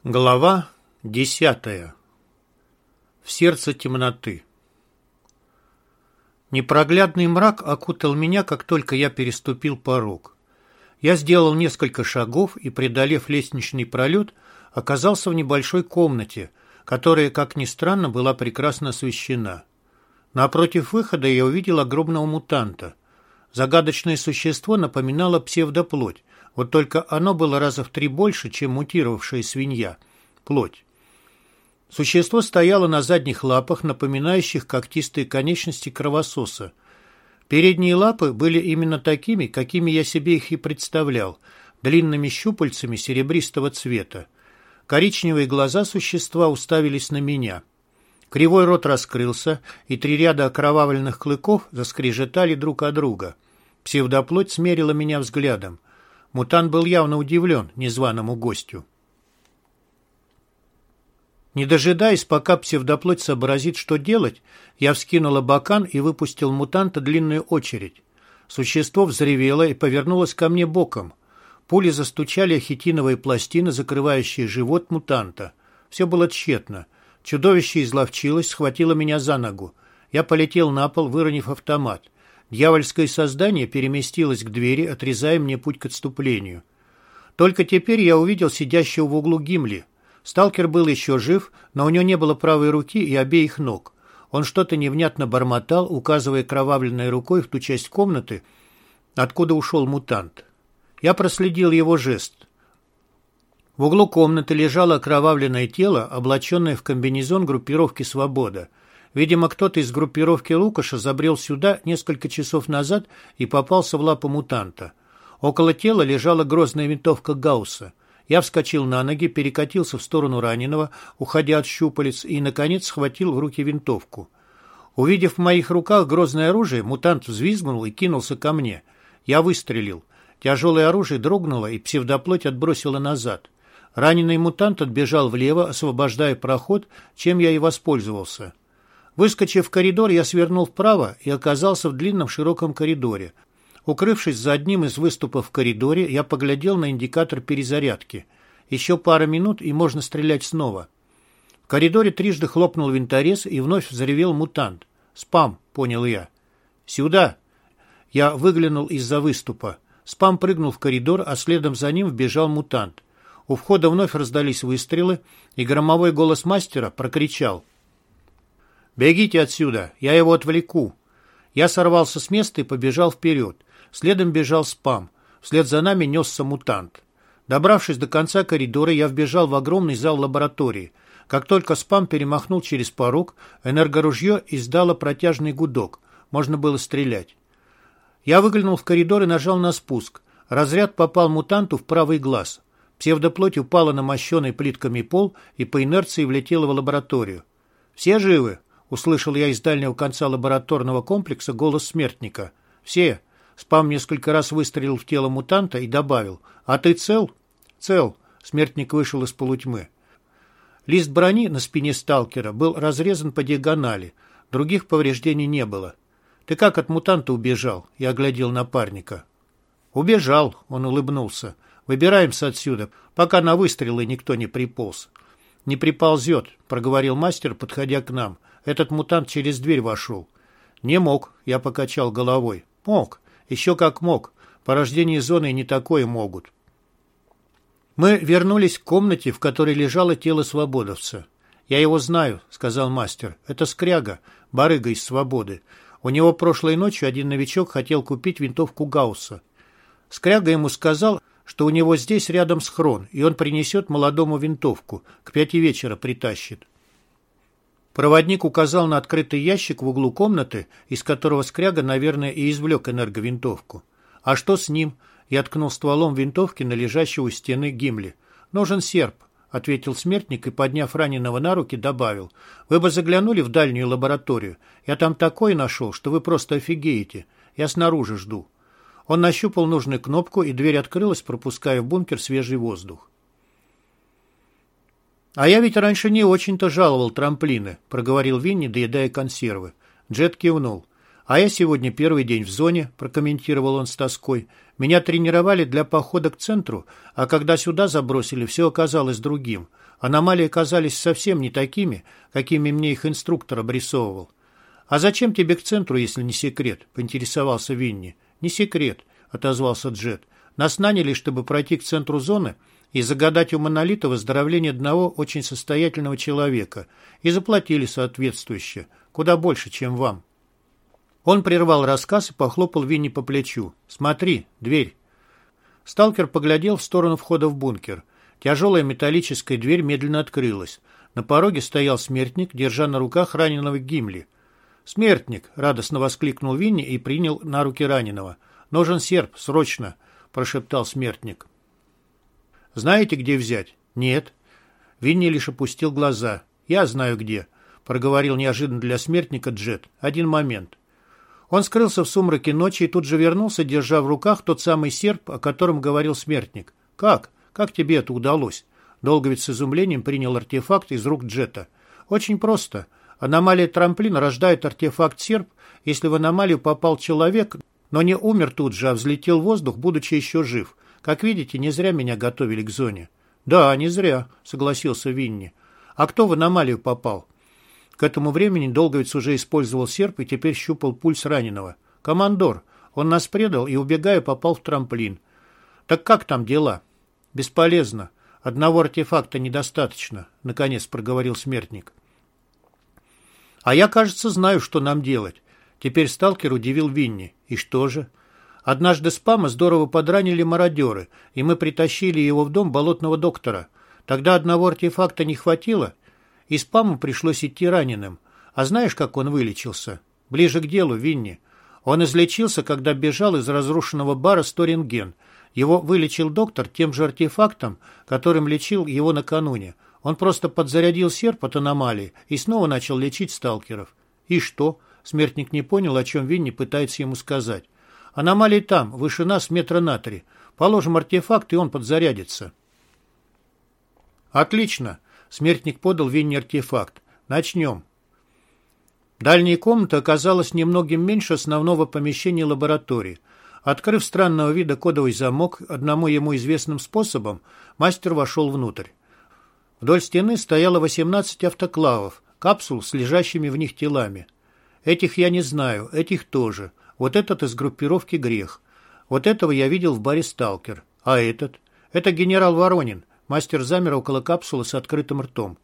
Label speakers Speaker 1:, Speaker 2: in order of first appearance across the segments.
Speaker 1: Глава 10. В сердце темноты. Непроглядный мрак окутал меня, как только я переступил порог. Я сделал несколько шагов и, преодолев лестничный пролет, оказался в небольшой комнате, которая, как ни странно, была прекрасно освещена. Напротив выхода я увидел огромного мутанта. Загадочное существо напоминало псевдоплоть, вот только оно было раза в 3 больше, чем мутировавшая свинья. Плоть. Существо стояло на задних лапах, напоминающих когтистые конечности кровососа. Передние лапы были именно такими, какими я себе их и представлял, длинными щупальцами серебристого цвета. Коричневые глаза существа уставились на меня. Кривой рот раскрылся, и 3 ряда окровавленных клыков заскрежетали друг от друга. Псевдоплоть смерила меня взглядом. Мутант был явно удивлен незваному гостю. Не дожидаясь, пока псевдоплоть сообразит, что делать, я вскинул абакан и выпустил мутанта длинную очередь. Существо взревело и повернулось ко мне боком. Пули застучали о хитиновые пластины, закрывающие живот мутанта. Все было тщетно. Чудовище изловчилось, схватило меня за ногу. Я полетел на пол, выронив автомат. Дьявольское создание переместилось к двери, отрезая мне путь к отступлению. Только теперь я увидел сидящего в углу Гимли. Сталкер был еще жив, но у него не было правой руки и обеих ног. Он что-то невнятно бормотал, указывая кровавленной рукой в ту часть комнаты, откуда ушел мутант. Я проследил его жест. В углу комнаты лежало окровавленное тело, облаченное в комбинезон группировки «Свобода». Видимо, кто-то из группировки Лукаша забрел сюда несколько часов назад и попался в лапы мутанта. Около тела лежала грозная винтовка Гаусса. Я вскочил на ноги, перекатился в сторону раненого, уходя от щупалец, и, наконец, схватил в руки винтовку. Увидев в моих руках грозное оружие, мутант взвизгнул и кинулся ко мне. Я выстрелил. Тяжелое оружие дрогнуло, и псевдоплоть отбросило назад. Раненый мутант отбежал влево, освобождая проход, чем я и воспользовался. Выскочив в коридор, я свернул вправо и оказался в длинном широком коридоре. Укрывшись за одним из выступов в коридоре, я поглядел на индикатор перезарядки. Еще пара минут, и можно стрелять снова. В коридоре трижды хлопнул винторез, и вновь взревел мутант. «Спам», — понял я. «Сюда!» Я выглянул из-за выступа. Спам прыгнул в коридор, а следом за ним вбежал мутант. У входа вновь раздались выстрелы, и громовой голос мастера прокричал: «Бегите отсюда, я его отвлеку». Я сорвался с места и побежал вперед. Следом бежал Спам. Вслед за нами несся мутант. Добравшись до конца коридора, я вбежал в огромный зал лаборатории. Как только Спам перемахнул через порог, энергоружье издало протяжный гудок. Можно было стрелять. Я выглянул в коридор и нажал на спуск. Разряд попал мутанту в правый глаз. Псевдоплоть упала на мощенный плитками пол и по инерции влетела в лабораторию. «Все живы?» — услышал я из дальнего конца лабораторного комплекса голос смертника. «Все». Спам несколько раз выстрелил в тело мутанта и добавил: «А ты цел?» «Цел». Смертник вышел из полутьмы. Лист брони на спине сталкера был разрезан по диагонали. Других повреждений не было. «Ты как от мутанта убежал?» Я оглядел напарника. «Убежал», — он улыбнулся. «Выбираемся отсюда, пока на выстрелы никто не приполз». «Не приползет», — проговорил мастер, подходя к нам. «Этот мутант через дверь вошел». «Не мог», — я покачал головой. «Мог. Еще как мог. Порождение зоны не такое могут». Мы вернулись к комнате, в которой лежало тело свободовца. «Я его знаю», — сказал мастер. «Это Скряга, барыга из Свободы. У него прошлой ночью один новичок хотел купить винтовку Гаусса. Скряга ему сказал, что у него здесь рядом схрон, и он принесет молодому винтовку, к 5 вечера притащит». Проводник указал на открытый ящик в углу комнаты, из которого Скряга, наверное, и извлек энерговинтовку. «А что с ним?» Я ткнул стволом винтовки на лежащего у стены Гимли. «Нужен серп», — ответил смертник и, подняв раненого на руки, добавил: «Вы бы заглянули в дальнюю лабораторию. Я там такое нашел, что вы просто офигеете. Я снаружи жду». Он нащупал нужную кнопку, и дверь открылась, пропуская в бункер свежий воздух. «А я ведь раньше не очень-то жаловал трамплины», — проговорил Винни, доедая консервы. Джет кивнул. «А я сегодня первый день в зоне», – прокомментировал он с тоской. «Меня тренировали для похода к центру, а когда сюда забросили, все оказалось другим. Аномалии оказались совсем не такими, какими мне их инструктор обрисовывал». «А зачем тебе к центру, если не секрет?» – поинтересовался Винни. «Не секрет», – отозвался Джет. «Нас наняли, чтобы пройти к центру зоны и загадать у Монолита выздоровление одного очень состоятельного человека, и заплатили соответствующе, куда больше, чем вам». Он прервал рассказ и похлопал Винни по плечу. «Смотри, дверь». Сталкер поглядел в сторону входа в бункер. Тяжелая металлическая дверь медленно открылась. На пороге стоял смертник, держа на руках раненого Гимли. «Смертник!» — радостно воскликнул Винни и принял на руки раненого. «Нужен серп, срочно!» — прошептал смертник. «Знаете, где взять?» «Нет». Винни лишь опустил глаза. «Я знаю, где», — проговорил неожиданно для смертника Джет. «Один момент». Он скрылся в сумраке ночи и тут же вернулся, держа в руках тот самый серп, о котором говорил смертник. «Как? Как тебе это удалось?» Долговец с изумлением принял артефакт из рук Джета. «Очень просто. Аномалия трамплина рождает артефакт-серп, если в аномалию попал человек, но не умер тут же, а взлетел в воздух, будучи еще жив. Как видите, не зря меня готовили к зоне». «Да, не зря», — согласился Винни. «А кто в аномалию попал?» К этому времени Долговец уже использовал серп и теперь щупал пульс раненого. «Командор. Он нас предал и, убегая, попал в трамплин». «Так как там дела?» «Бесполезно. Одного артефакта недостаточно», — наконец проговорил смертник. «А я, кажется, знаю, что нам делать». Теперь сталкер удивил Винни. «И что же?» «Однажды Спама здорово подранили мародеры, и мы притащили его в дом болотного доктора. Тогда одного артефакта не хватило, и Спаму пришлось идти раненым. А знаешь, как он вылечился? Ближе к делу, Винни. Он излечился, когда бежал из разрушенного бара Сторинген. Его вылечил доктор тем же артефактом, которым лечил его накануне. Он просто подзарядил серп от аномалии и снова начал лечить сталкеров». «И что?» Смертник не понял, о чем Винни пытается ему сказать. «Аномалии там, выше нас метра на 3. Положим артефакт, и он подзарядится». «Отлично!» Смертник подал Винни артефакт. «Начнем». Дальняя комната оказалась немногим меньше основного помещения лаборатории. Открыв странного вида кодовый замок одному ему известным способом, мастер вошел внутрь. Вдоль стены стояло 18 автоклавов, капсул с лежащими в них телами. «Этих я не знаю, этих тоже. Вот этот из группировки «Грех». Вот этого я видел в баре «Сталкер». А этот? Это генерал Воронин». Мастер замер около капсулы с открытым ртом.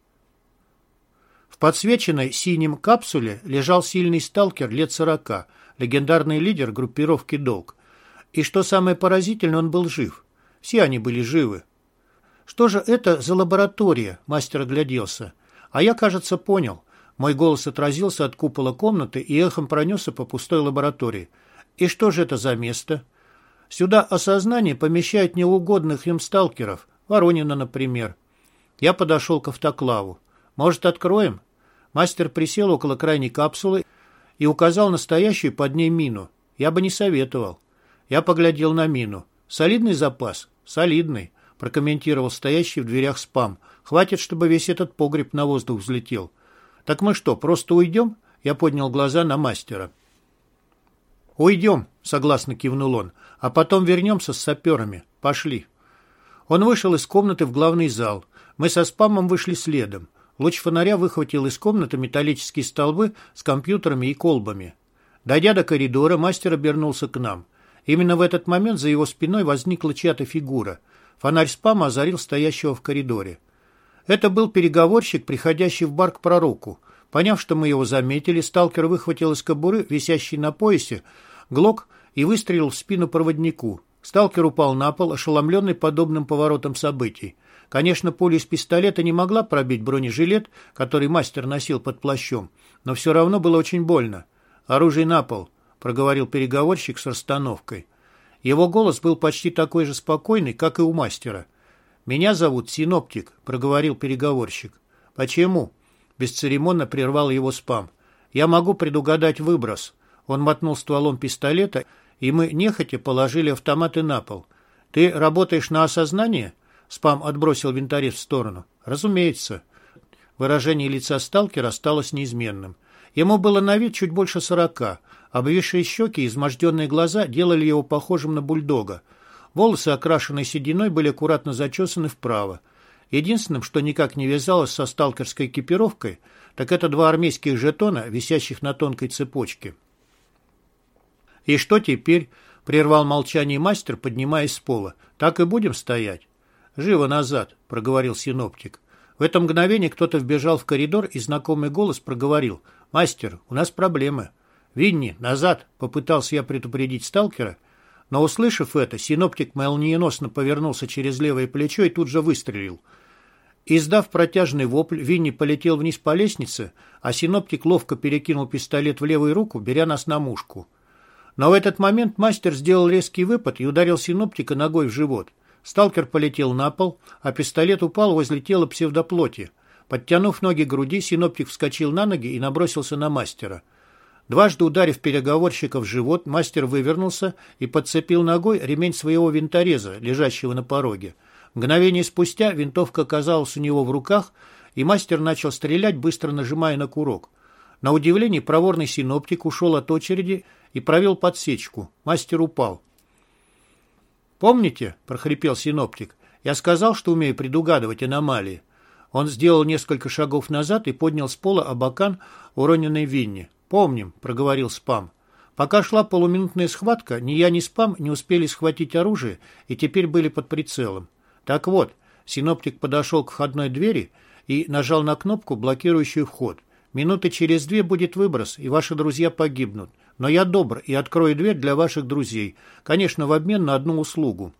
Speaker 1: В подсвеченной синим капсуле лежал сильный сталкер лет 40, легендарный лидер группировки «Долг». И что самое поразительное, он был жив. Все они были живы. «Что же это за лаборатория?» Мастер огляделся. «А я, кажется, понял». Мой голос отразился от купола комнаты и эхом пронесся по пустой лаборатории. «И что же это за место?» «Сюда осознание помещает неугодных им сталкеров. Воронина, например». Я подошел к автоклаву. «Может, откроем?» Мастер присел около крайней капсулы и указал на стоящую под ней мину. Я бы не советовал. Я поглядел на мину. «Солидный запас?» «Солидный», прокомментировал стоящий в дверях Спам. «Хватит, чтобы весь этот погреб на воздух взлетел». «Так мы что, просто уйдем?» Я поднял глаза на мастера. «Уйдем», — согласно кивнул он, «а потом вернемся с саперами. Пошли». Он вышел из комнаты в главный зал. Мы со Спамом вышли следом. Луч фонаря выхватил из комнаты металлические столбы с компьютерами и колбами. Дойдя до коридора, мастер обернулся к нам. Именно в этот момент за его спиной возникла чья-то фигура. Фонарь Спама озарил стоящего в коридоре. Это был переговорщик, приходящий в бар к пророку. Поняв, что мы его заметили, сталкер выхватил из кобуры, висящей на поясе, глок и выстрелил в спину проводнику. Сталкер упал на пол, ошеломленный подобным поворотом событий. Конечно, пуля из пистолета не могла пробить бронежилет, который мастер носил под плащом, но все равно было очень больно. «Оружие на пол», — проговорил переговорщик с расстановкой. Его голос был почти такой же спокойный, как и у мастера. «Меня зовут Синоптик», — проговорил переговорщик. «Почему?» — бесцеремонно прервал его Спам. «Я могу предугадать выброс». Он мотнул стволом пистолета, и мы нехотя положили автоматы на пол. «Ты работаешь на осознание?» Спам отбросил винторез в сторону. «Разумеется». Выражение лица сталкера осталось неизменным. Ему было на вид чуть больше 40, Обвисшие щеки и изможденные глаза делали его похожим на бульдога. Волосы, окрашенные сединой, были аккуратно зачесаны вправо. Единственным, что никак не вязалось со сталкерской экипировкой, так это 2 армейских жетона, висящих на тонкой цепочке. «И что теперь?» — прервал молчание мастер, поднимаясь с пола. «Так и будем стоять?» «Живо назад», — проговорил синоптик. В это мгновение кто-то вбежал в коридор, и знакомый голос проговорил. «Мастер, у нас проблемы». «Винни, назад!» — попытался я предупредить сталкера, но, услышав это, синоптик молниеносно повернулся через левое плечо и тут же выстрелил. Издав протяжный вопль, Винни полетел вниз по лестнице, а синоптик ловко перекинул пистолет в левую руку, беря нас на мушку. Но в этот момент мастер сделал резкий выпад и ударил синоптика ногой в живот. Сталкер полетел на пол, а пистолет упал возле тела псевдоплоти. Подтянув ноги к груди, синоптик вскочил на ноги и набросился на мастера. Дважды ударив переговорщика в живот, мастер вывернулся и подцепил ногой ремень своего винтореза, лежащего на пороге. Мгновение спустя винтовка оказалась у него в руках, и мастер начал стрелять, быстро нажимая на курок. На удивление проворный синоптик ушел от очереди и провел подсечку. Мастер упал. «Помните?» – прохрипел синоптик. «Я сказал, что умею предугадывать аномалии». Он сделал несколько шагов назад и поднял с пола абакан, уроненный Винни. «Помним», — проговорил Спам. Пока шла полуминутная схватка, ни я, ни Спам не успели схватить оружие и теперь были под прицелом. Так вот, синоптик подошел к входной двери и нажал на кнопку, блокирующую вход. «Минуты через 2 будет выброс, и ваши друзья погибнут. Но я добр и открою дверь для ваших друзей, конечно, в обмен на одну услугу».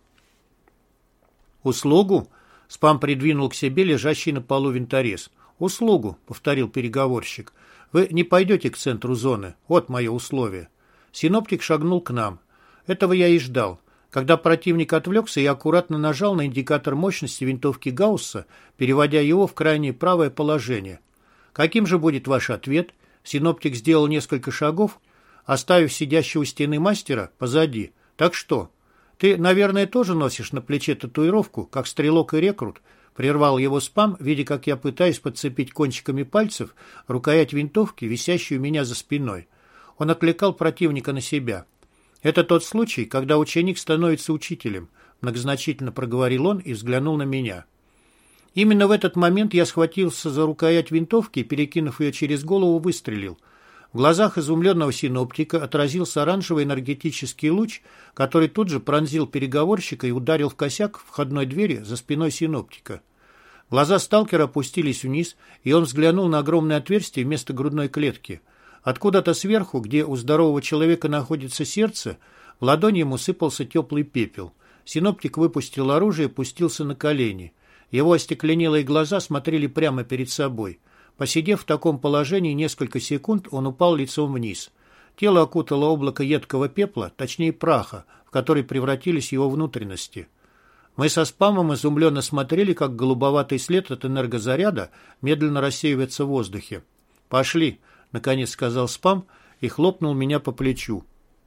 Speaker 1: «Услугу?» — Спам придвинул к себе лежащий на полу винторез. «Услугу», — повторил переговорщик. «Вы не пойдете к центру зоны. Вот мое условие». Синоптик шагнул к нам. Этого я и ждал. Когда противник отвлекся, я аккуратно нажал на индикатор мощности винтовки Гаусса, переводя его в крайнее правое положение. «Каким же будет ваш ответ?» Синоптик сделал несколько шагов, оставив сидящего у стены мастера позади. «Так что? Ты, наверное, тоже носишь на плече татуировку, как стрелок и рекрут?» Прервал его Спам, видя, как я пытаюсь подцепить кончиками пальцев рукоять винтовки, висящую у меня за спиной. Он отвлекал противника на себя. «Это тот случай, когда ученик становится учителем», многозначительно проговорил он и взглянул на меня. Именно в этот момент я схватился за рукоять винтовки и, перекинув ее через голову, выстрелил. В глазах изумленного синоптика отразился оранжевый энергетический луч, который тут же пронзил переговорщика и ударил в косяк входной двери за спиной синоптика. Глаза сталкера опустились вниз, и он взглянул на огромное отверстие вместо грудной клетки. Откуда-то сверху, где у здорового человека находится сердце, в ладони ему сыпался теплый пепел. Синоптик выпустил оружие и пустился на колени. Его остекленелые глаза смотрели прямо перед собой. Посидев в таком положении несколько секунд, он упал лицом вниз. Тело окутало облако едкого пепла, точнее праха, в который превратились его внутренности. Мы со Спамом изумленно смотрели, как голубоватый след от энергозаряда медленно рассеивается в воздухе. «Пошли», — наконец сказал Спам и хлопнул меня по плечу.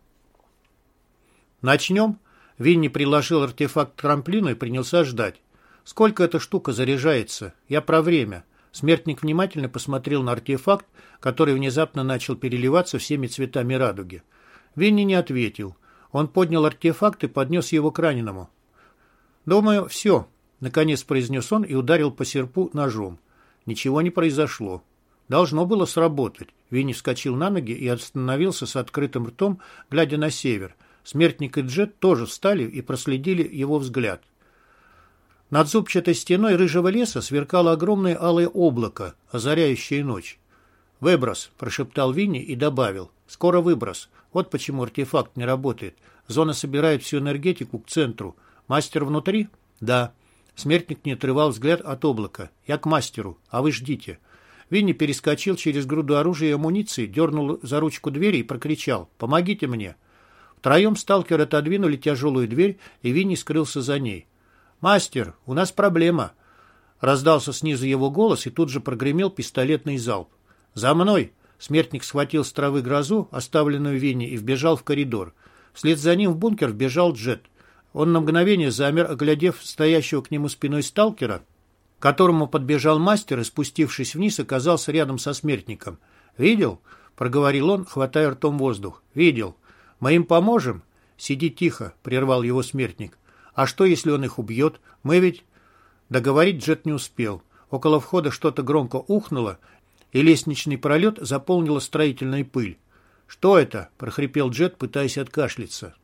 Speaker 1: «Начнем?» Винни приложил артефакт к трамплину и принялся ждать. «Сколько эта штука заряжается? Я про время». Смертник внимательно посмотрел на артефакт, который внезапно начал переливаться всеми цветами радуги. Винни не ответил. Он поднял артефакт и поднес его к раненому. «Думаю, все», — наконец произнес он и ударил по серпу ножом. Ничего не произошло. Должно было сработать. Винни вскочил на ноги и остановился с открытым ртом, глядя на север. Смертник и Джет тоже встали и проследили его взгляд. Над зубчатой стеной рыжего леса сверкало огромное алое облако, озаряющее ночь. «Выброс», — прошептал Винни и добавил. «Скоро выброс. Вот почему артефакт не работает. Зона собирает всю энергетику к центру. Мастер внутри?» «Да». Смертник не отрывал взгляд от облака. «Я к мастеру, а вы ждите». Винни перескочил через груду оружия и амуниции, дернул за ручку двери и прокричал: «Помогите мне!». Втроем сталкеры отодвинули тяжелую дверь, и Винни скрылся за ней. «Мастер, у нас проблема!» Раздался снизу его голос, и тут же прогремел пистолетный залп. «За мной!» Смертник схватил с травы грозу, оставленную Винни, и вбежал в коридор. Вслед за ним в бункер вбежал Джет. Он на мгновение замер, оглядев стоящего к нему спиной сталкера, к которому подбежал мастер и, спустившись вниз, оказался рядом со смертником. «Видел?» — — проговорил он, хватая ртом воздух. «Видел. Мы им поможем?» «Сиди тихо», — прервал его смертник. «А что, если он их убьет? Мы ведь...» Договорить Джет не успел. Около входа что-то громко ухнуло, и лестничный пролет заполнила строительная пыль. «Что это?» — прохрипел Джет, пытаясь откашляться.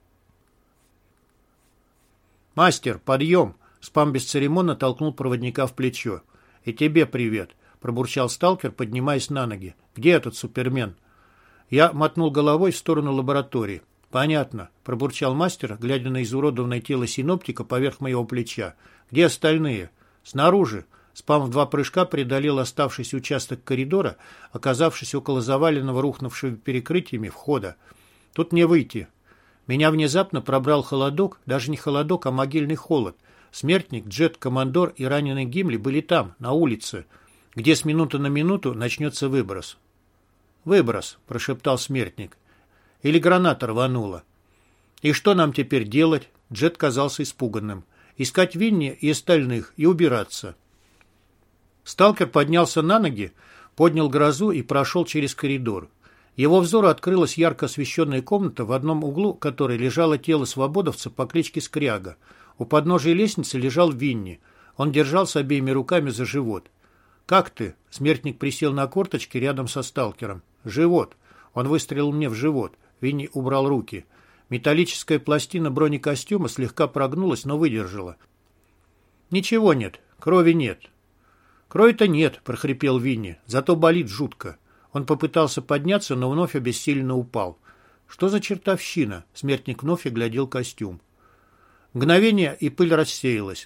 Speaker 1: «Мастер, подъем!» — Спам бесцеремонно толкнул проводника в плечо. «И тебе привет!» — пробурчал сталкер, поднимаясь на ноги. «Где этот Супермен?» Я мотнул головой в сторону лаборатории. «Понятно», — пробурчал мастер, глядя на изуродованное тело синоптика поверх моего плеча. «Где остальные?» «Снаружи». Спам в 2 прыжка преодолел оставшийся участок коридора, оказавшись около заваленного рухнувшего перекрытиями входа. «Тут не выйти». Меня внезапно пробрал холодок, даже не холодок, а могильный холод. Смертник, Джет, Командор и раненый Гимли были там, на улице, где с минуты на минуту начнется выброс. «Выброс», — прошептал смертник. «Или граната рванула». «И что нам теперь делать?» Джет казался испуганным. «Искать Винни и остальных и убираться». Сталкер поднялся на ноги, поднял грозу и прошел через коридор. Его взору открылась ярко освещенная комната, в одном углу которой лежало тело свободовца по кличке Скряга. У подножия лестницы лежал Винни. Он держался обеими руками за живот. «Как ты?» — смертник присел на корточки рядом со сталкером. «Живот». Он выстрелил мне в живот. Винни убрал руки. Металлическая пластина бронекостюма слегка прогнулась, но выдержала. «Ничего нет. Крови нет». «Крови-то нет», — прохрипел Винни. «Зато болит жутко». Он попытался подняться, но вновь обессиленно упал. «Что за чертовщина?» — смертник вновь оглядел костюм. Мгновение, и пыль рассеялась.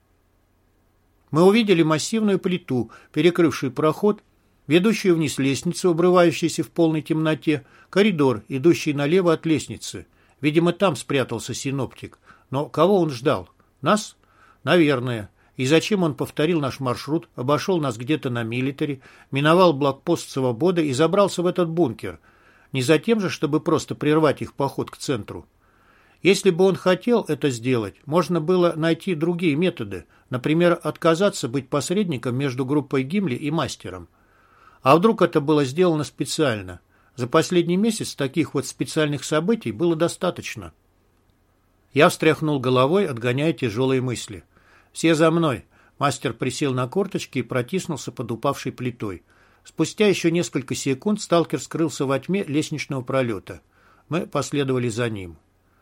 Speaker 1: Мы увидели массивную плиту, перекрывшую проход, ведущую вниз лестницу, обрывающуюся в полной темноте, коридор, идущий налево от лестницы. Видимо, там спрятался синоптик. Но кого он ждал? Нас? Наверное. И зачем он повторил наш маршрут, обошел нас где-то на милитаре, миновал блокпост Свободы и забрался в этот бункер? Не за тем же, чтобы просто прервать их поход к центру. Если бы он хотел это сделать, можно было найти другие методы, например, отказаться быть посредником между группой Гимли и мастером. А вдруг это было сделано специально? За последний месяц таких вот специальных событий было достаточно. Я встряхнул головой, отгоняя тяжелые мысли. «Все за мной!» Мастер присел на корточки и протиснулся под упавшей плитой. Спустя еще несколько секунд сталкер скрылся во тьме лестничного пролета. Мы последовали за ним.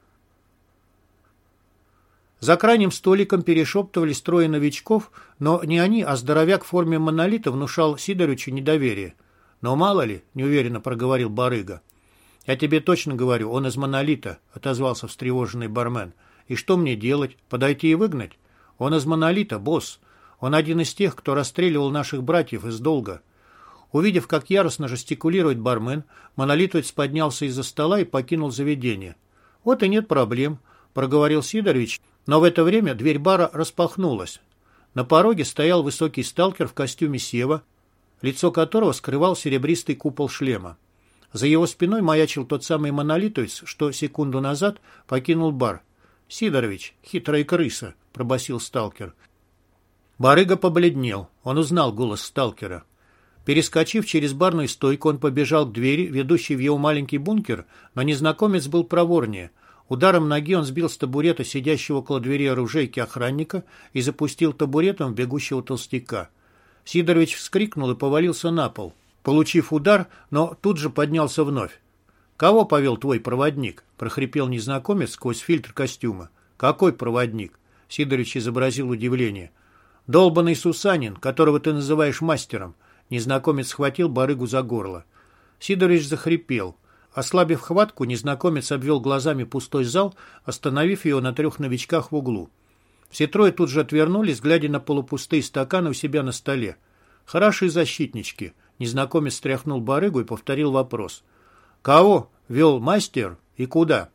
Speaker 1: За крайним столиком перешептывались 3 новичков, но не они, а здоровяк в форме монолита внушал Сидоровичу недоверие. «Но мало ли», — неуверенно проговорил барыга. «Я тебе точно говорю, он из монолита», — отозвался встревоженный бармен. «И что мне делать? Подойти и выгнать?» «Он из монолита, босс. Он один из тех, кто расстреливал наших братьев из долга». Увидев, как яростно жестикулирует бармен, монолитовец поднялся из-за стола и покинул заведение. «Вот и нет проблем», — проговорил Сидорович, но в это время дверь бара распахнулась. На пороге стоял высокий сталкер в костюме Сева, лицо которого скрывал серебристый купол шлема. За его спиной маячил тот самый монолитовец, что секунду назад покинул бар. «Сидорович, хитрая крыса», — пробасил сталкер. Барыга побледнел. Он узнал голос сталкера. Перескочив через барную стойку, он побежал к двери, ведущей в его маленький бункер, но незнакомец был проворнее. Ударом ноги он сбил с табурета сидящего около двери оружейки охранника и запустил табуретом в бегущего толстяка. Сидорович вскрикнул и повалился на пол, получив удар, но тут же поднялся вновь. «Кого повел твой проводник?» – прохрипел незнакомец сквозь фильтр костюма. «Какой проводник?» – Сидорович изобразил удивление. «Долбанный Сусанин, которого ты называешь мастером». Незнакомец схватил барыгу за горло. Сидорович захрипел. Ослабив хватку, незнакомец обвел глазами пустой зал, остановив его на 3 новичках в углу. Все 3 тут же отвернулись, глядя на полупустые стаканы у себя на столе. «Хорошие защитнички», — незнакомец стряхнул барыгу и повторил вопрос. «Кого вел мастер и куда?»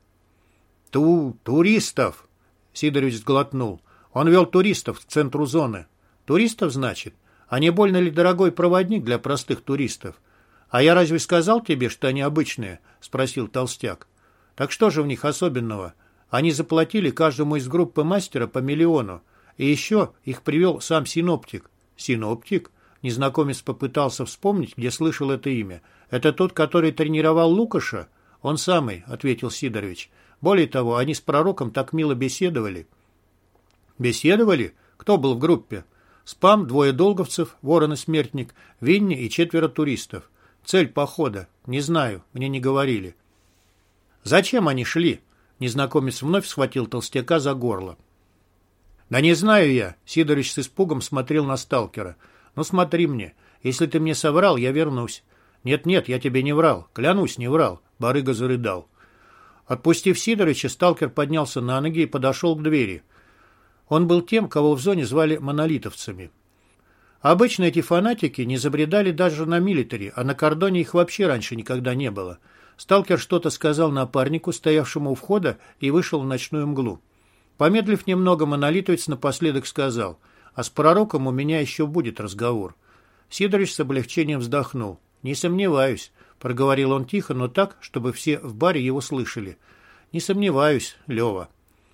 Speaker 1: «Туристов», — Сидорович сглотнул. «Он вел туристов к центру зоны». «Туристов, значит? А не больно ли дорогой проводник для простых туристов?» «А я разве сказал тебе, что они обычные?» — спросил толстяк. «Так что же в них особенного? Они заплатили каждому из группы мастера по 1 миллиону. И еще их привел сам синоптик». «Синоптик?» — незнакомец попытался вспомнить, где слышал это имя. Это тот, который тренировал Лукаша? Он самый, ответил Сидорович. Более того, они с пророком так мило беседовали. Беседовали? Кто был в группе? Спам, 2 долговцев, Ворон и Смертник, Винни и 4 туристов. Цель похода? Не знаю, мне не говорили. Зачем они шли? Незнакомец вновь схватил толстяка за горло. Да не знаю я. Сидорович с испугом смотрел на сталкера. Ну смотри мне. Если ты мне соврал, я вернусь. Нет-нет, я тебе не врал. Клянусь, не врал. Барыга зарыдал. Отпустив Сидоровича, сталкер поднялся на ноги и подошел к двери. Он был тем, кого в зоне звали монолитовцами. Обычно эти фанатики не забредали даже на милитари, а на кордоне их вообще раньше никогда не было. Сталкер что-то сказал напарнику, стоявшему у входа, и вышел в ночную мглу. Помедлив немного, монолитовец напоследок сказал: «А с пророком у меня еще будет разговор». Сидорович с облегчением вздохнул. «Не сомневаюсь», — проговорил он тихо, но так, чтобы все в баре его слышали. «Не сомневаюсь, Лева».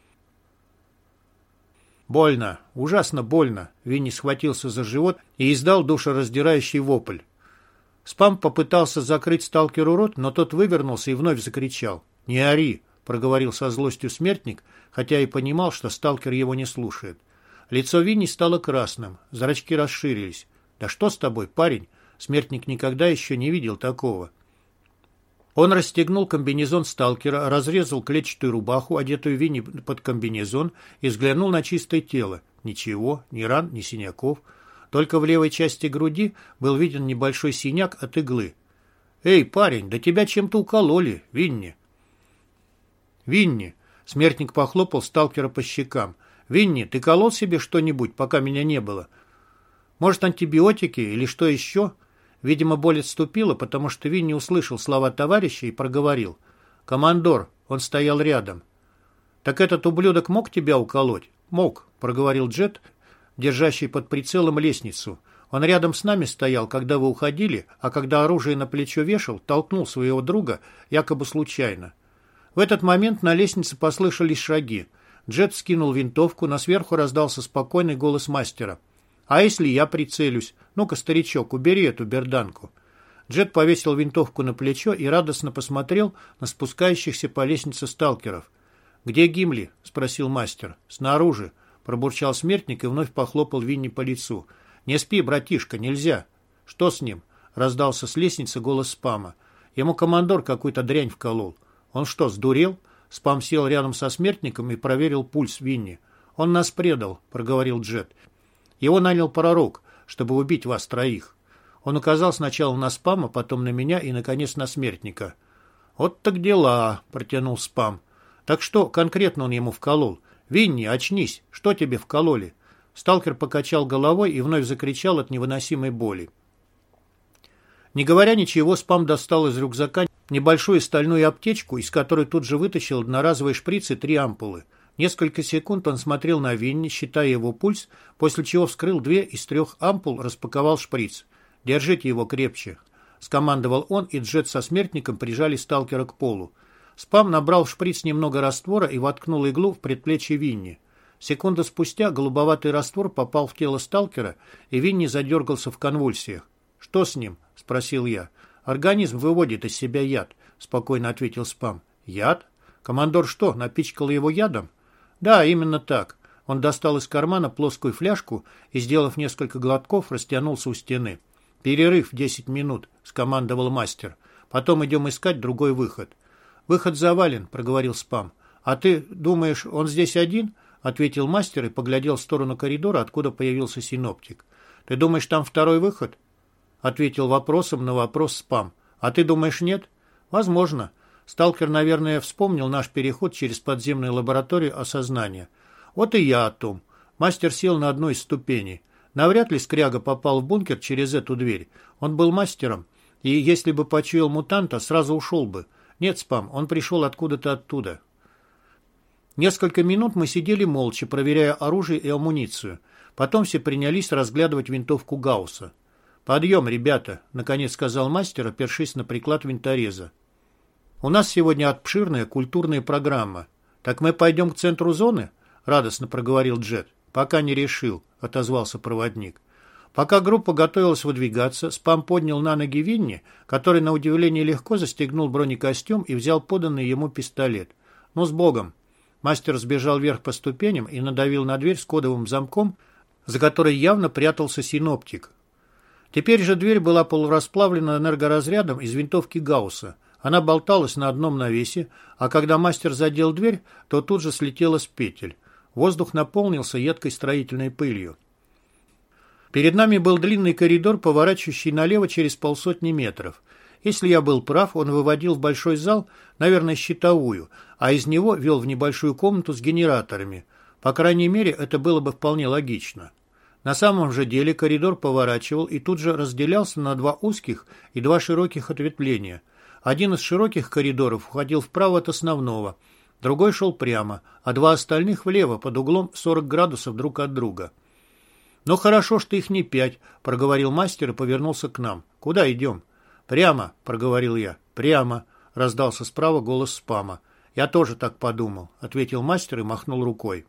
Speaker 1: «Больно, ужасно больно», — Винни схватился за живот и издал душераздирающий вопль. Спам попытался закрыть сталкеру рот, но тот вывернулся и вновь закричал. «Не ори», — проговорил со злостью Смертник, хотя и понимал, что сталкер его не слушает. Лицо Винни стало красным, зрачки расширились. «Да что с тобой, парень?» Смертник никогда еще не видел такого. Он расстегнул комбинезон сталкера, разрезал клетчатую рубаху, одетую Винни под комбинезон, и взглянул на чистое тело. Ничего, ни ран, ни синяков. Только в левой части груди был виден небольшой синяк от иглы. «Эй, парень, да тебя чем-то укололи, Винни!» «Винни!» — Смертник похлопал сталкера по щекам. «Винни, ты колол себе что-нибудь, пока меня не было? Может, антибиотики или что еще?» Видимо, боль отступила, потому что Винни услышал слова товарища и проговорил. «Командор!» — он стоял рядом. «Так этот ублюдок мог тебя уколоть?» «Мог», — проговорил Джет, держащий под прицелом лестницу. «Он рядом с нами стоял, когда вы уходили, а когда оружие на плечо вешал, толкнул своего друга, якобы случайно». В этот момент на лестнице послышались шаги. Джет скинул винтовку, но сверху раздался спокойный голос мастера. «А если я прицелюсь? Ну-ка, старичок, убери эту берданку». Джет повесил винтовку на плечо и радостно посмотрел на спускающихся по лестнице сталкеров. «Где Гимли?» — спросил мастер. «Снаружи», — пробурчал Смертник и вновь похлопал Винни по лицу. «Не спи, братишка, нельзя». «Что с ним?» — раздался с лестницы голос Спама. «Ему командор какую-то дрянь вколол». «Он что, сдурел?» Спам сел рядом со Смертником и проверил пульс Винни. «Он нас предал», — проговорил Джет. «Его нанял пророк, чтобы убить вас троих». Он указал сначала на Спама, потом на меня и, наконец, на Смертника. «Вот так дела», — протянул Спам. «Так что конкретно он ему вколол? Винни, очнись, что тебе вкололи?» Сталкер покачал головой и вновь закричал от невыносимой боли. Не говоря ничего, Спам достал из рюкзака небольшую стальную аптечку, из которой тут же вытащил одноразовые шприцы и 3 ампулы. Несколько секунд он смотрел на Винни, считая его пульс, после чего вскрыл 2 из 3 ампул, распаковал шприц. «Держите его крепче», — скомандовал он, и Джет со Смертником прижали сталкера к полу. Спам набрал в шприц немного раствора и воткнул иглу в предплечье Винни. Секунду спустя голубоватый раствор попал в тело сталкера, и Винни задергался в конвульсиях. «Что с ним?» — спросил я. «Организм выводит из себя яд», — спокойно ответил Спам. «Яд? Командор что, напичкал его ядом?» «Да, именно так». Он достал из кармана плоскую фляжку и, сделав несколько глотков, растянулся у стены. «Перерыв 10 минут», — скомандовал мастер. «Потом идем искать другой выход». «Выход завален», — проговорил Спам. «А ты думаешь, он здесь один?» — ответил мастер и поглядел в сторону коридора, откуда появился синоптик. «Ты думаешь, там второй выход?» — ответил вопросом на вопрос Спам. «А ты думаешь, нет?» «Возможно». Сталкер, наверное, вспомнил наш переход через подземную лабораторию осознания. «Вот и я о том». Мастер сел на одну из ступеней. Навряд ли Скряга попал в бункер через эту дверь. Он был мастером, и если бы почуял мутанта, сразу ушел бы. Нет, Спам, он пришел откуда-то оттуда. Несколько минут мы сидели молча, проверяя оружие и амуницию. Потом все принялись разглядывать винтовку Гаусса. «Подъем, ребята», — наконец сказал мастер, опершись на приклад винтореза. «У нас сегодня обширная культурная программа. Так мы пойдем к центру зоны?» — радостно проговорил Джет. «Пока не решил», — отозвался проводник. Пока группа готовилась выдвигаться, Спам поднял на ноги Винни, который, на удивление, легко застегнул бронекостюм и взял поданный ему пистолет. «Ну, с Богом!» Мастер сбежал вверх по ступеням и надавил на дверь с кодовым замком, за которой явно прятался синоптик. Теперь же дверь была полурасплавлена энергоразрядом из винтовки Гаусса. Она болталась на одном навесе, а когда мастер задел дверь, то тут же слетела с петель. Воздух наполнился едкой строительной пылью. Перед нами был длинный коридор, поворачивающий налево через 50 метров. Если я был прав, он выводил в большой зал, наверное, щитовую, а из него вел в небольшую комнату с генераторами. По крайней мере, это было бы вполне логично. На самом же деле коридор поворачивал и тут же разделялся на два узких и два широких ответвления. Один из широких коридоров уходил вправо от основного, другой шел прямо, а два остальных влево под углом 40 градусов друг от друга. «Ну хорошо, что их не 5», — проговорил мастер и повернулся к нам. «Куда идем?» «Прямо», — проговорил я. «Прямо», — раздался справа голос Спама. «Я тоже так подумал», — ответил мастер и махнул рукой.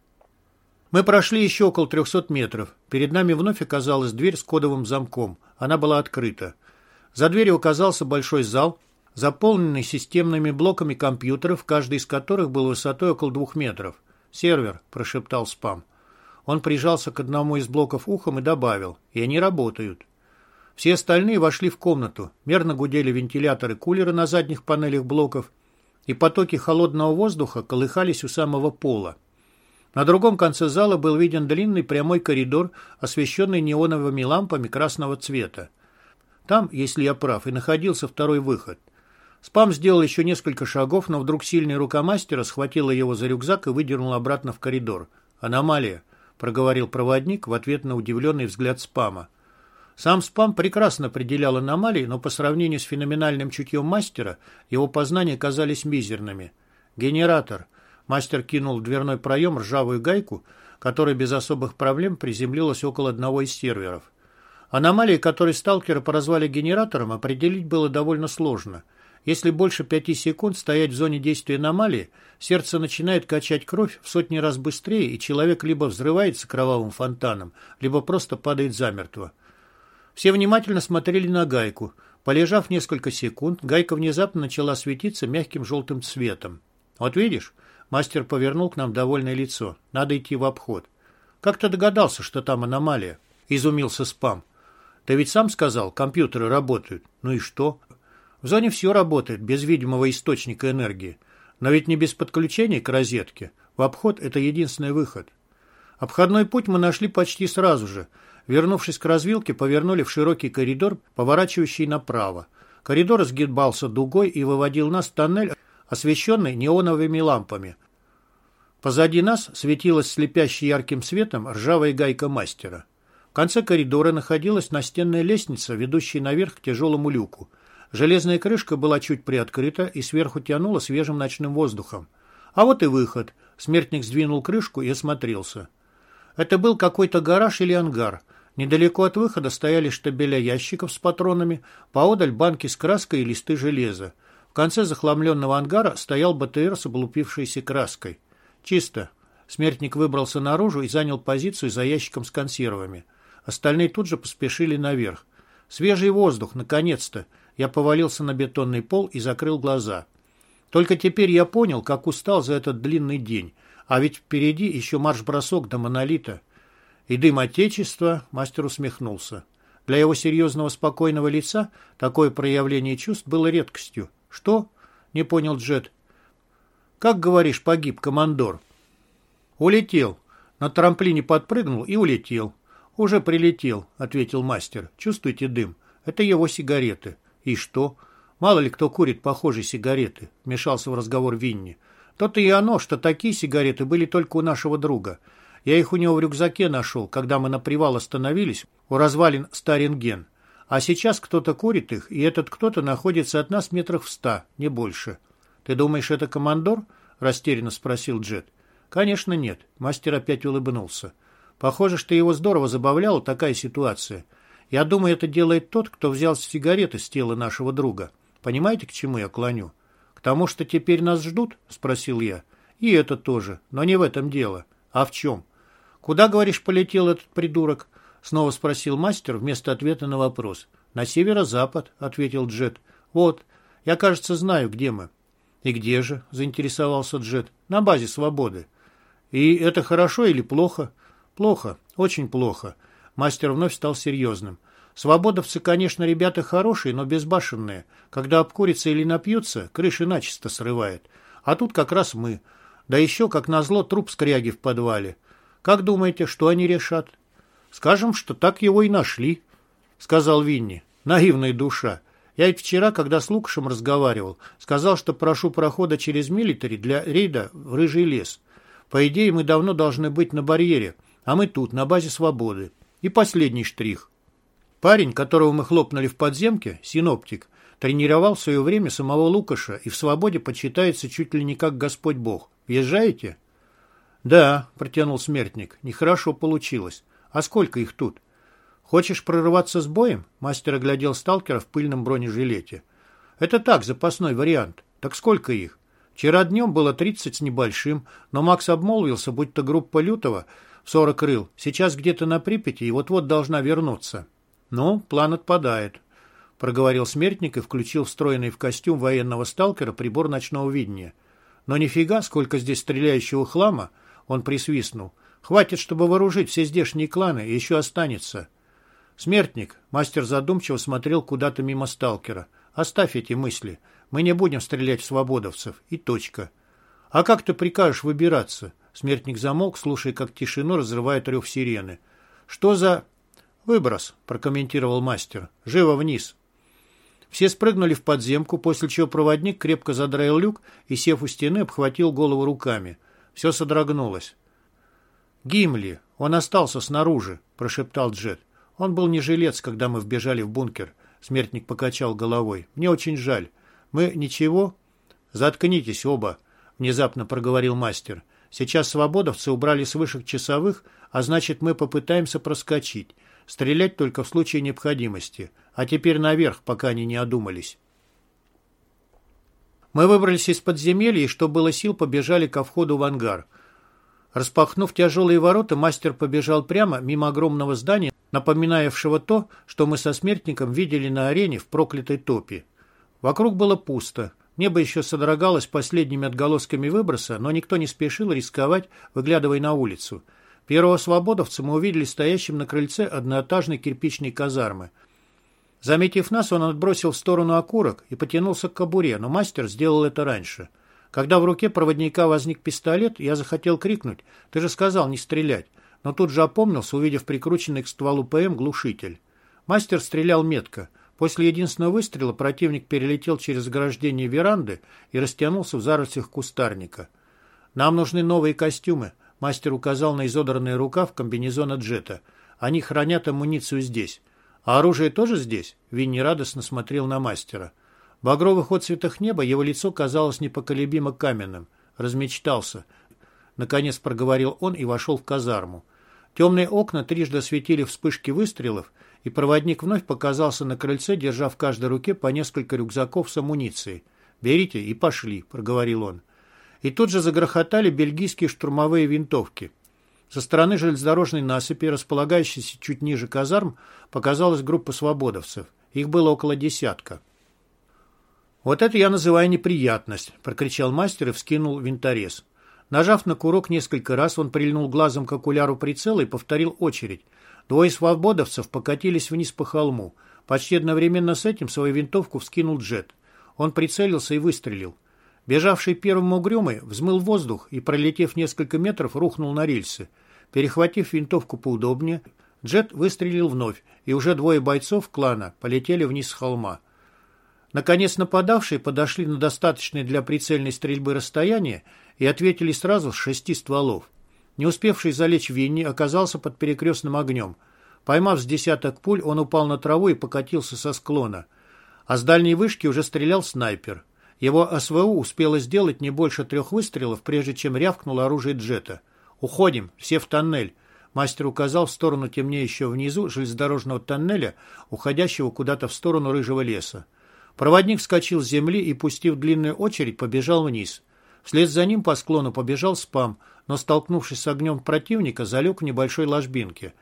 Speaker 1: Мы прошли еще около 300 метров. Перед нами вновь оказалась дверь с кодовым замком. Она была открыта. За дверью оказался большой зал, заполненный системными блоками компьютеров, каждый из которых был высотой около 2 метров. «Сервер», — прошептал Спам. Он прижался к одному из блоков ухом и добавил: «И они работают». Все остальные вошли в комнату. Мерно гудели вентиляторы-кулеры на задних панелях блоков, и потоки холодного воздуха колыхались у самого пола. На другом конце зала был виден длинный прямой коридор, освещенный неоновыми лампами красного цвета. Там, если я прав, и находился второй выход. Спам сделал еще несколько шагов, но вдруг сильная рука мастера схватила его за рюкзак и выдернула обратно в коридор. «Аномалия», — проговорил проводник в ответ на удивленный взгляд Спама. Сам Спам прекрасно определял аномалии, но по сравнению с феноменальным чутьем мастера его познания казались мизерными. «Генератор». Мастер кинул в дверной проем ржавую гайку, которая без особых проблем приземлилась около одного из серверов. Аномалии, которые сталкеры прозвали генератором, определить было довольно сложно. Если больше 5 секунд стоять в зоне действия аномалии, сердце начинает качать кровь в сотни раз быстрее, и человек либо взрывается кровавым фонтаном, либо просто падает замертво. Все внимательно смотрели на гайку. Полежав несколько секунд, гайка внезапно начала светиться мягким желтым цветом. «Вот видишь?» — мастер повернул к нам довольное лицо. «Надо идти в обход». «Как ты догадался, что там аномалия?» — изумился Спам. «Ты ведь сам сказал, компьютеры работают. Ну и что?» «В зоне все работает, без видимого источника энергии. Но ведь не без подключения к розетке. В обход это единственный выход». Обходной путь мы нашли почти сразу же. Вернувшись к развилке, повернули в широкий коридор, поворачивающий направо. Коридор изгибался дугой и выводил нас в тоннель, освещенный неоновыми лампами. Позади нас светилась слепящей ярким светом ржавая гайка мастера. В конце коридора находилась настенная лестница, ведущая наверх к тяжелому люку. Железная крышка была чуть приоткрыта и сверху тянула свежим ночным воздухом. А вот и выход. Смертник сдвинул крышку и осмотрелся. Это был какой-то гараж или ангар. Недалеко от выхода стояли штабеля ящиков с патронами, поодаль банки с краской и листы железа. В конце захламленного ангара стоял БТР с облупившейся краской. «Чисто». Смертник выбрался наружу и занял позицию за ящиком с консервами. Остальные тут же поспешили наверх. «Свежий воздух, наконец-то!» Я повалился на бетонный пол и закрыл глаза. Только теперь я понял, как устал за этот длинный день. А ведь впереди еще марш-бросок до монолита. И дым Отечества, мастер усмехнулся. Для его серьезного спокойного лица такое проявление чувств было редкостью. «Что?» — не понял Джет. «Как, говоришь, погиб командор?» «Улетел. На трамплине подпрыгнул и улетел». «Уже прилетел», — ответил мастер. «Чувствуете дым? Это его сигареты». «И что? Мало ли кто курит похожие сигареты», — вмешался в разговор Винни. «То-то и оно, что такие сигареты были только у нашего друга. Я их у него в рюкзаке нашел, когда мы на привал остановились у развалин Старинген. А сейчас кто-то курит их, и этот кто-то находится от нас метрах в 100, не больше». «Ты думаешь, это командор?» — растерянно спросил Джет. «Конечно нет», — мастер опять улыбнулся. «Похоже, что его здорово забавляла такая ситуация. Я думаю, это делает тот, кто взял сигареты с тела нашего друга. Понимаете, к чему я клоню?» «К тому, что теперь нас ждут?» — спросил я. «И это тоже, но не в этом дело. А в чем?» «Куда, говоришь, полетел этот придурок?» Снова спросил мастер вместо ответа на вопрос. «На северо-запад», — ответил Джет. «Вот, я, кажется, знаю, где мы». «И где же?» — заинтересовался Джет. «На базе Свободы». «И это хорошо или плохо?» «Плохо, очень плохо». Мастер вновь стал серьезным. «Свободовцы, конечно, ребята хорошие, но безбашенные. Когда обкурятся или напьются, крыши начисто срывает. А тут как раз мы. Да еще, как назло, труп скряги в подвале. Как думаете, что они решат?» «Скажем, что так его и нашли», — сказал Винни. «Наивная душа. Я ведь вчера, когда с Лукашем разговаривал, сказал, что прошу прохода через милитари для рейда в Рыжий лес. По идее, мы давно должны быть на барьере, а мы тут, на базе Свободы. И последний штрих. Парень, которого мы хлопнули в подземке, синоптик, тренировал в свое время самого Лукаша и в Свободе почитается чуть ли не как Господь Бог. Въезжаете?» «Да», — протянул смертник, — «нехорошо получилось. А сколько их тут?» «Хочешь прорываться с боем?» — мастер оглядел сталкера в пыльном бронежилете. «Это так, запасной вариант. Так сколько их?» «Вчера днем было 30 с небольшим, но Макс обмолвился, будто группа Лютого в 40 рыл сейчас где-то на Припяти и вот-вот должна вернуться». «Ну, план отпадает», — проговорил смертник и включил встроенный в костюм военного сталкера прибор ночного видения. «Но нифига, сколько здесь стреляющего хлама!» — он присвистнул. «Хватит, чтобы вооружить все здешние кланы, и еще останется». «Смертник», — мастер задумчиво смотрел куда-то мимо сталкера. «Оставь эти мысли. Мы не будем стрелять в свободовцев. И точка». «А как ты прикажешь выбираться?» Смертник замолк, слушая, как тишину разрывает рев сирены. «Что за...» «Выброс», — прокомментировал мастер. «Живо вниз». Все спрыгнули в подземку, после чего проводник крепко задраил люк и, сев у стены, обхватил голову руками. Все содрогнулось. «Гимли! Он остался снаружи!» – прошептал Джет. «Он был не жилец, когда мы вбежали в бункер». Смертник покачал головой. «Мне очень жаль. Мы ничего?» «Заткнитесь оба!» – внезапно проговорил мастер. «Сейчас свободовцы убрали с вышек часовых, а значит, мы попытаемся проскочить. Стрелять только в случае необходимости. А теперь наверх, пока они не одумались». Мы выбрались из подземелья и, что было сил, побежали ко входу в ангар. Распахнув тяжелые ворота, мастер побежал прямо мимо огромного здания, напоминающего то, что мы со смертником видели на арене в проклятой топе. Вокруг было пусто. Небо еще содрогалось последними отголосками выброса, но никто не спешил рисковать, выглядывая на улицу. Первого свободовца мы увидели стоящим на крыльце одноэтажной кирпичной казармы. Заметив нас, он отбросил в сторону окурок и потянулся к кобуре, но мастер сделал это раньше. Когда в руке проводника возник пистолет, я захотел крикнуть: «Ты же сказал не стрелять!», но тут же опомнился, увидев прикрученный к стволу ПМ глушитель. Мастер стрелял метко. После единственного выстрела противник перелетел через ограждение веранды и растянулся в зарослях кустарника. «Нам нужны новые костюмы», — мастер указал на изодранный рукав комбинезона Джета. «Они хранят амуницию здесь». «А оружие тоже здесь?» — Винни радостно смотрел на мастера. В багровых отцветах неба его лицо казалось непоколебимо каменным. «Размечтался», — наконец проговорил он и вошел в казарму. Темные окна трижды осветили вспышки выстрелов, и проводник вновь показался на крыльце, держа в каждой руке по несколько рюкзаков с амуницией. «Берите и пошли», — проговорил он. И тут же загрохотали бельгийские штурмовые винтовки. Со стороны железнодорожной насыпи, располагающейся чуть ниже казарм, показалась группа свободовцев. Их было около десятка. «Вот это я называю неприятность», — прокричал мастер и вскинул винторез. Нажав на курок несколько раз, он прильнул глазом к окуляру прицела и повторил очередь. Двое свободовцев покатились вниз по холму. Почти одновременно с этим свою винтовку вскинул Джет. Он прицелился и выстрелил. Бежавший первым угрюмый взмыл воздух и, пролетев несколько метров, рухнул на рельсы. Перехватив винтовку поудобнее, Джет выстрелил вновь, и уже двое бойцов клана полетели вниз с холма. Наконец нападавшие подошли на достаточное для прицельной стрельбы расстояние и ответили сразу с 6 стволов. Не успевший залечь Винни оказался под перекрестным огнем. Поймав с десяток пуль, он упал на траву и покатился со склона. А с дальней вышки уже стрелял снайпер. Его СВУ успело сделать не больше 3 выстрелов, прежде чем рявкнуло оружие Джета. «Уходим, все в тоннель!» Мастер указал в сторону темнеющего внизу железнодорожного тоннеля, уходящего куда-то в сторону рыжего леса. Проводник вскочил с земли и, пустив длинную очередь, побежал вниз. Вслед за ним по склону побежал спам, но, столкнувшись с огнем противника, залег в небольшой ложбинке.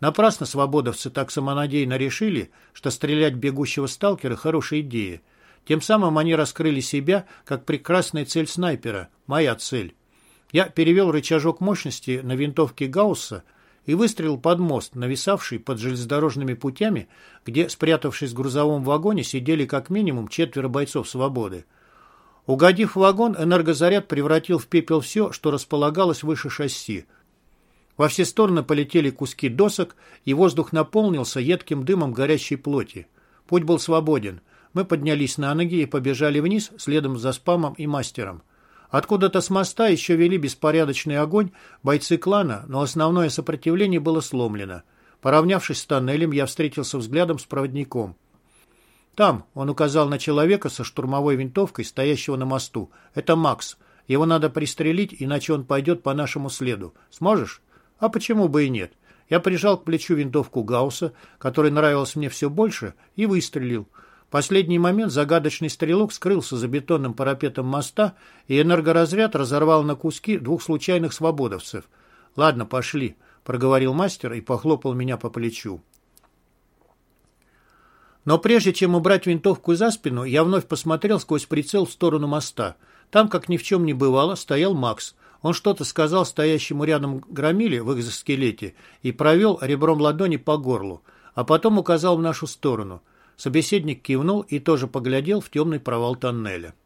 Speaker 1: Напрасно свободовцы так самонадеянно решили, что стрелять в бегущего сталкера – хорошая идея. Тем самым они раскрыли себя как прекрасная цель снайпера, моя цель. Я перевел рычажок мощности на винтовке Гаусса и выстрелил под мост, нависавший под железнодорожными путями, где, спрятавшись в грузовом вагоне, сидели как минимум 4 бойцов «Свободы». Угодив в вагон, энергозаряд превратил в пепел все, что располагалось выше шасси. Во все стороны полетели куски досок, и воздух наполнился едким дымом горящей плоти. Путь был свободен. Мы поднялись на ноги и побежали вниз, следом за Спамом и Мастером. Откуда-то с моста еще вели беспорядочный огонь бойцы клана, но основное сопротивление было сломлено. Поравнявшись с тоннелем, я встретился взглядом с проводником. «Там», — он указал на человека со штурмовой винтовкой, стоящего на мосту. «Это Макс. Его надо пристрелить, иначе он пойдет по нашему следу. Сможешь?» «А почему бы и нет?» Я прижал к плечу винтовку Гаусса, который нравился мне все больше, и выстрелил. В последний момент загадочный стрелок скрылся за бетонным парапетом моста, и энергоразряд разорвал на куски 2 случайных свободовцев. «Ладно, пошли», — проговорил Мастер и похлопал меня по плечу. Но прежде чем убрать винтовку за спину, я вновь посмотрел сквозь прицел в сторону моста. Там, как ни в чем не бывало, стоял Макс. Он что-то сказал стоящему рядом громиле в экзоскелете и провел ребром ладони по горлу, а потом указал в нашу сторону. Собеседник кивнул и тоже поглядел в темный провал тоннеля.